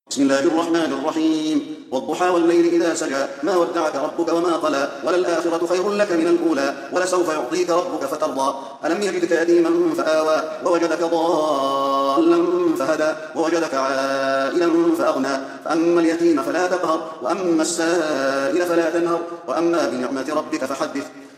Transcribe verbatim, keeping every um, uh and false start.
بسم الله الرحمن الرحيم والضحى والليل إذا سجى ما ودعك ربك وما قلى وللآخرة خير لك من الأولى ولسوف يعطيك ربك فترضى ألم يجدك يتيما فآوى ووجدك ضالا فهدى ووجدك عائلا فأغنى فأما اليتيم فلا تقهر وأما السائل فلا تنهر وأما بنعمة ربك فحدث